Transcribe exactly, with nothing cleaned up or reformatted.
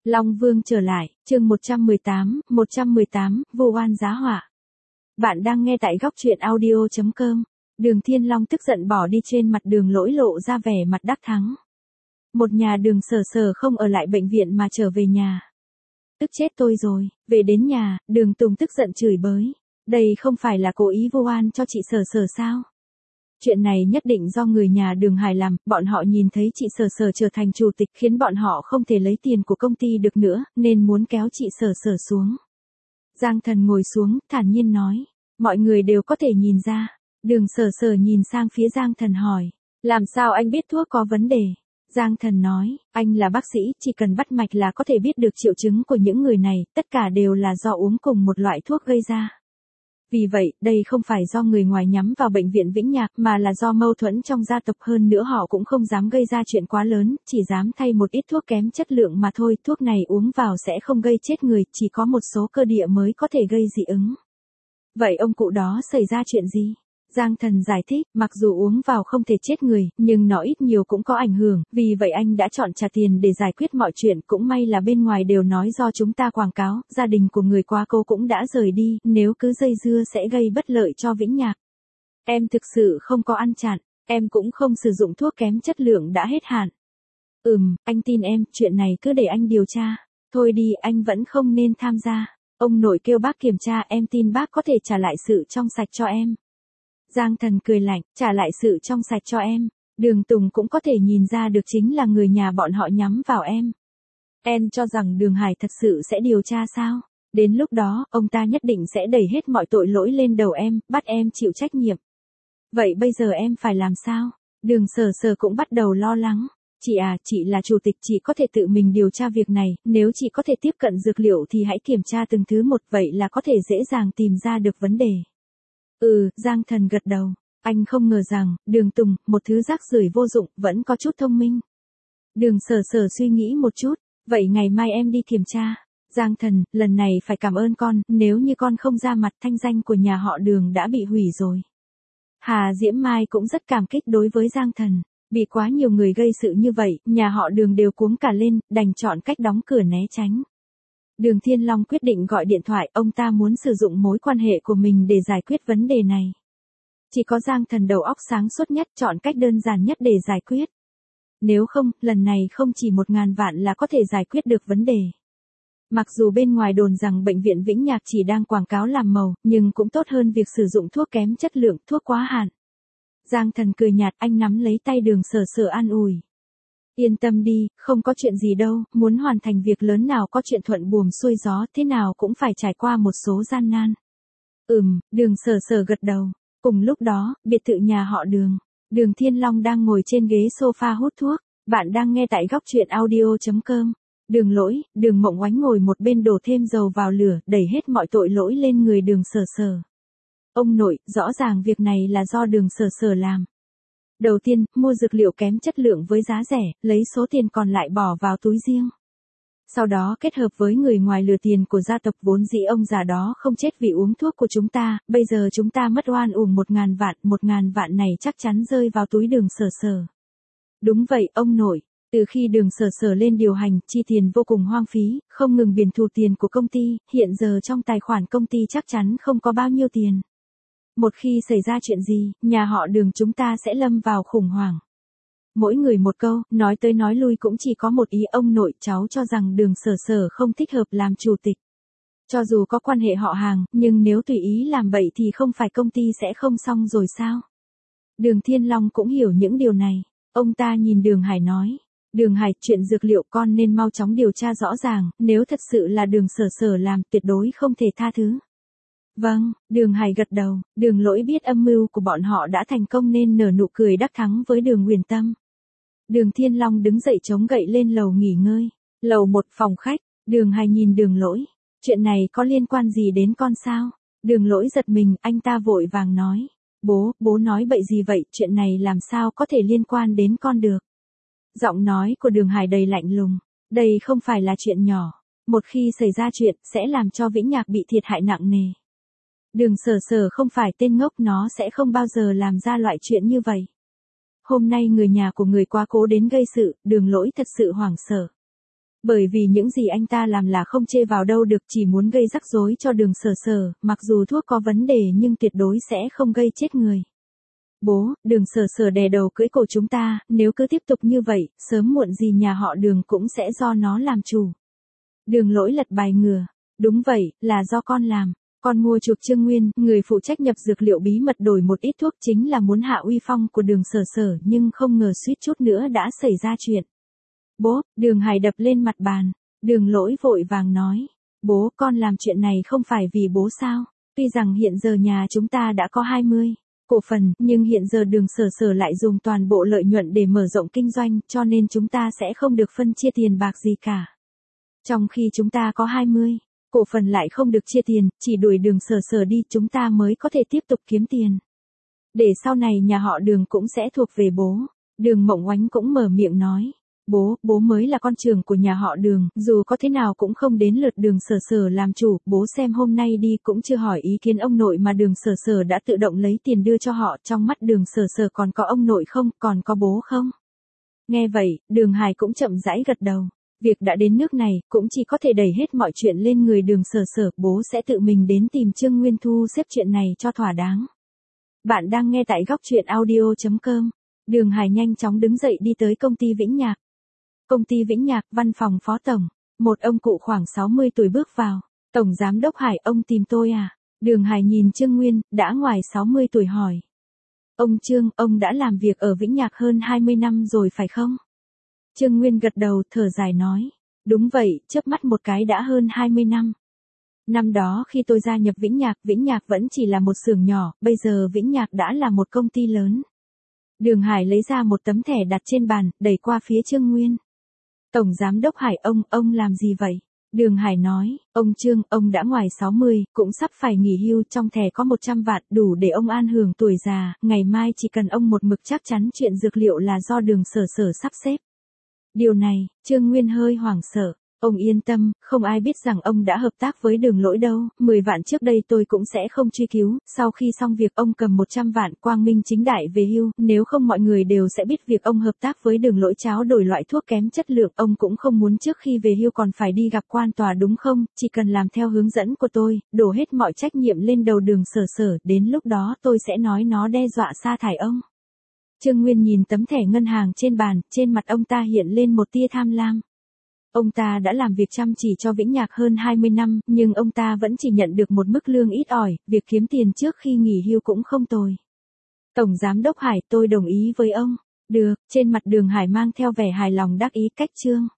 Long Vương trở lại, chương một trăm mười tám, một trăm mười tám, vô oan giá họa. Bạn đang nghe tại góc truyện audio chấm com. Đường Thiên Long tức giận bỏ đi, trên mặt Đường Lỗi lộ ra vẻ mặt đắc thắng. Một nhà Đường Sở Sở không ở lại bệnh viện mà trở về nhà. Tức chết tôi rồi, về đến nhà, Đường Tùng tức giận chửi bới. Đây không phải là cố ý vô oan cho chị Sở Sở sao? Chuyện này nhất định do người nhà Đường Hải làm, bọn họ nhìn thấy chị Sở Sở trở thành chủ tịch khiến bọn họ không thể lấy tiền của công ty được nữa, nên muốn kéo chị Sở Sở xuống. Giang Thần ngồi xuống, thản nhiên nói, mọi người đều có thể nhìn ra. Đường Sở Sở nhìn sang phía Giang Thần hỏi, làm sao anh biết thuốc có vấn đề? Giang Thần nói, anh là bác sĩ, chỉ cần bắt mạch là có thể biết được triệu chứng của những người này, tất cả đều là do uống cùng một loại thuốc gây ra. Vì vậy, đây không phải do người ngoài nhắm vào bệnh viện Vĩnh Nhạc mà là do mâu thuẫn trong gia tộc, hơn nữa họ cũng không dám gây ra chuyện quá lớn, chỉ dám thay một ít thuốc kém chất lượng mà thôi, thuốc này uống vào sẽ không gây chết người, chỉ có một số cơ địa mới có thể gây dị ứng. Vậy ông cụ đó xảy ra chuyện gì? Giang Thần giải thích, mặc dù uống vào không thể chết người, nhưng nó ít nhiều cũng có ảnh hưởng, vì vậy anh đã chọn trả tiền để giải quyết mọi chuyện, cũng may là bên ngoài đều nói do chúng ta quảng cáo, gia đình của người quá cố cũng đã rời đi, nếu cứ dây dưa sẽ gây bất lợi cho Vĩnh Nhạc. Em thực sự không có ăn chặn, em cũng không sử dụng thuốc kém chất lượng đã hết hạn. Ừm, anh tin em, chuyện này cứ để anh điều tra. Thôi đi, anh vẫn không nên tham gia. Ông nội kêu bác kiểm tra, em tin bác có thể trả lại sự trong sạch cho em. Giang Thần cười lạnh, trả lại sự trong sạch cho em. Đường Tùng cũng có thể nhìn ra được chính là người nhà bọn họ nhắm vào em. Em cho rằng Đường Hải thật sự sẽ điều tra sao? Đến lúc đó, ông ta nhất định sẽ đẩy hết mọi tội lỗi lên đầu em, bắt em chịu trách nhiệm. Vậy bây giờ em phải làm sao? Đường Sở Sở cũng bắt đầu lo lắng. Chị à, chị là chủ tịch, chị có thể tự mình điều tra việc này, nếu chị có thể tiếp cận dược liệu thì hãy kiểm tra từng thứ một, vậy là có thể dễ dàng tìm ra được vấn đề. Ừ, Giang Thần gật đầu. Anh không ngờ rằng, Đường Tùng, một thứ rác rưởi vô dụng, vẫn có chút thông minh. Đường Sở Sở suy nghĩ một chút, vậy ngày mai em đi kiểm tra. Giang Thần, lần này phải cảm ơn con, nếu như con không ra mặt, thanh danh của nhà họ Đường đã bị hủy rồi. Hà Diễm Mai cũng rất cảm kích đối với Giang Thần. Bị quá nhiều người gây sự như vậy, nhà họ Đường đều cuống cả lên, đành chọn cách đóng cửa né tránh. Đường Thiên Long quyết định gọi điện thoại, ông ta muốn sử dụng mối quan hệ của mình để giải quyết vấn đề này. Chỉ có Giang Thần đầu óc sáng suốt nhất, chọn cách đơn giản nhất để giải quyết. Nếu không, lần này không chỉ một ngàn vạn là có thể giải quyết được vấn đề. Mặc dù bên ngoài đồn rằng bệnh viện Vĩnh Nhạc chỉ đang quảng cáo làm màu, nhưng cũng tốt hơn việc sử dụng thuốc kém chất lượng, thuốc quá hạn. Giang Thần cười nhạt, anh nắm lấy tay Đường Sở Sở an ủi. Yên tâm đi, không có chuyện gì đâu, muốn hoàn thành việc lớn nào có chuyện thuận buồm xuôi gió, thế nào cũng phải trải qua một số gian nan. Ừm, Đường Sở Sở gật đầu. Cùng lúc đó, biệt thự nhà họ Đường. Đường Thiên Long đang ngồi trên ghế sofa hút thuốc. Bạn đang nghe tại góc truyện audio chấm com. Đường Lỗi, Đường Mộng Oánh ngồi một bên đổ thêm dầu vào lửa, đẩy hết mọi tội lỗi lên người Đường Sở Sở. Ông nội, rõ ràng việc này là do Đường Sở Sở làm. Đầu tiên, mua dược liệu kém chất lượng với giá rẻ, lấy số tiền còn lại bỏ vào túi riêng. Sau đó kết hợp với người ngoài lừa tiền của gia tộc, vốn dĩ ông già đó không chết vì uống thuốc của chúng ta, bây giờ chúng ta mất oan uổng một ngàn vạn, một ngàn vạn này chắc chắn rơi vào túi Đường Sở Sở. Đúng vậy, ông nội. Từ khi Đường Sở Sở lên điều hành, chi tiền vô cùng hoang phí, không ngừng biển thù tiền của công ty, hiện giờ trong tài khoản công ty chắc chắn không có bao nhiêu tiền. Một khi xảy ra chuyện gì, nhà họ Đường chúng ta sẽ lâm vào khủng hoảng. Mỗi người một câu, nói tới nói lui cũng chỉ có một ý, ông nội, cháu cho rằng Đường Sở Sở không thích hợp làm chủ tịch. Cho dù có quan hệ họ hàng, nhưng nếu tùy ý làm bậy thì không phải công ty sẽ không xong rồi sao? Đường Thiên Long cũng hiểu những điều này. Ông ta nhìn Đường Hải nói. Đường Hải, chuyện dược liệu con nên mau chóng điều tra rõ ràng, nếu thật sự là Đường Sở Sở làm, tuyệt đối không thể tha thứ. Vâng, Đường Hải gật đầu. Đường Lỗi biết âm mưu của bọn họ đã thành công nên nở nụ cười đắc thắng với Đường Huyền Tâm. Đường Thiên Long đứng dậy chống gậy lên lầu nghỉ ngơi. Lầu một, phòng khách. Đường Hải nhìn Đường Lỗi. Chuyện này có liên quan gì đến con sao? Đường Lỗi giật mình, anh ta vội vàng nói. Bố, bố nói bậy gì vậy, chuyện này làm sao có thể liên quan đến con được? Giọng nói của Đường Hải đầy lạnh lùng. Đây không phải là chuyện nhỏ. Một khi xảy ra chuyện, sẽ làm cho Vĩnh Nhạc bị thiệt hại nặng nề. Đường Sở Sở không phải tên ngốc, nó sẽ không bao giờ làm ra loại chuyện như vậy. Hôm nay người nhà của người quá cố đến gây sự, Đường Lỗi thật sự hoảng sợ. Bởi vì những gì anh ta làm là không chê vào đâu được, chỉ muốn gây rắc rối cho Đường Sở Sở, mặc dù thuốc có vấn đề nhưng tuyệt đối sẽ không gây chết người. Bố, Đường Sở Sở đè đầu cưỡi cổ chúng ta, nếu cứ tiếp tục như vậy, sớm muộn gì nhà họ Đường cũng sẽ do nó làm chủ. Đường Lỗi lật bài ngửa. Đúng vậy, là do con làm. Con mua chuộc Trương Nguyên, người phụ trách nhập dược liệu bí mật đổi một ít thuốc, chính là muốn hạ uy phong của Đường Sở Sở, nhưng không ngờ suýt chút nữa đã xảy ra chuyện. Bố, Đường Hải đập lên mặt bàn. Đường Lỗi vội vàng nói. Bố, con làm chuyện này không phải vì bố sao? Tuy rằng hiện giờ nhà chúng ta đã có hai mươi cổ phần, nhưng hiện giờ Đường Sở Sở lại dùng toàn bộ lợi nhuận để mở rộng kinh doanh, cho nên chúng ta sẽ không được phân chia tiền bạc gì cả. Trong khi chúng ta có hai mươi cổ phần lại không được chia tiền, chỉ đuổi Đường Sở Sở đi chúng ta mới có thể tiếp tục kiếm tiền. Để sau này nhà họ Đường cũng sẽ thuộc về bố. Đường Mộng Oánh cũng mở miệng nói. Bố, bố mới là con trưởng của nhà họ Đường, dù có thế nào cũng không đến lượt Đường Sở Sở làm chủ, bố xem hôm nay đi cũng chưa hỏi ý kiến ông nội mà Đường Sở Sở đã tự động lấy tiền đưa cho họ, trong mắt Đường Sở Sở còn có ông nội không, còn có bố không? Nghe vậy, Đường Hải cũng chậm rãi gật đầu. Việc đã đến nước này, cũng chỉ có thể đẩy hết mọi chuyện lên người Đường Sở Sở, bố sẽ tự mình đến tìm Trương Nguyên thu xếp chuyện này cho thỏa đáng. Bạn đang nghe tại góc truyện audio chấm com. Đường Hải nhanh chóng đứng dậy đi tới công ty Vĩnh Nhạc. Công ty Vĩnh Nhạc, văn phòng phó tổng. Một ông cụ khoảng sáu mươi tuổi bước vào. Tổng giám đốc Hải, ông tìm tôi à? Đường Hải nhìn Trương Nguyên, đã ngoài sáu mươi tuổi hỏi. Ông Trương, ông đã làm việc ở Vĩnh Nhạc hơn hai mươi năm rồi phải không? Trương Nguyên gật đầu, thở dài nói. Đúng vậy, chớp mắt một cái đã hơn hai mươi năm. Năm đó khi tôi gia nhập Vĩnh Nhạc, Vĩnh Nhạc vẫn chỉ là một xưởng nhỏ, bây giờ Vĩnh Nhạc đã là một công ty lớn. Đường Hải lấy ra một tấm thẻ đặt trên bàn, đẩy qua phía Trương Nguyên. Tổng giám đốc Hải, ông, ông làm gì vậy? Đường Hải nói, ông Trương, ông đã ngoài sáu mươi, cũng sắp phải nghỉ hưu, trong thẻ có một trăm vạn, đủ để ông an hưởng tuổi già, ngày mai chỉ cần ông một mực chắc chắn chuyện dược liệu là do Đường Sở Sở sắp xếp. Điều này, Trương Nguyên hơi hoảng sợ. Ông yên tâm, không ai biết rằng ông đã hợp tác với Đường Lỗi đâu, mười vạn trước đây tôi cũng sẽ không truy cứu, sau khi xong việc ông cầm một trăm vạn quang minh chính đại về hưu, nếu không mọi người đều sẽ biết việc ông hợp tác với Đường Lỗi tráo đổi loại thuốc kém chất lượng, ông cũng không muốn trước khi về hưu còn phải đi gặp quan tòa đúng không, chỉ cần làm theo hướng dẫn của tôi, đổ hết mọi trách nhiệm lên đầu Đường Sở Sở, đến lúc đó tôi sẽ nói nó đe dọa sa thải ông. Trương Nguyên nhìn tấm thẻ ngân hàng trên bàn, trên mặt ông ta hiện lên một tia tham lam. Ông ta đã làm việc chăm chỉ cho Vĩnh Nhạc hơn hai mươi năm, nhưng ông ta vẫn chỉ nhận được một mức lương ít ỏi, việc kiếm tiền trước khi nghỉ hưu cũng không tồi. Tổng giám đốc Hải, tôi đồng ý với ông. Được, trên mặt Đường Hải mang theo vẻ hài lòng đắc ý, cách Trương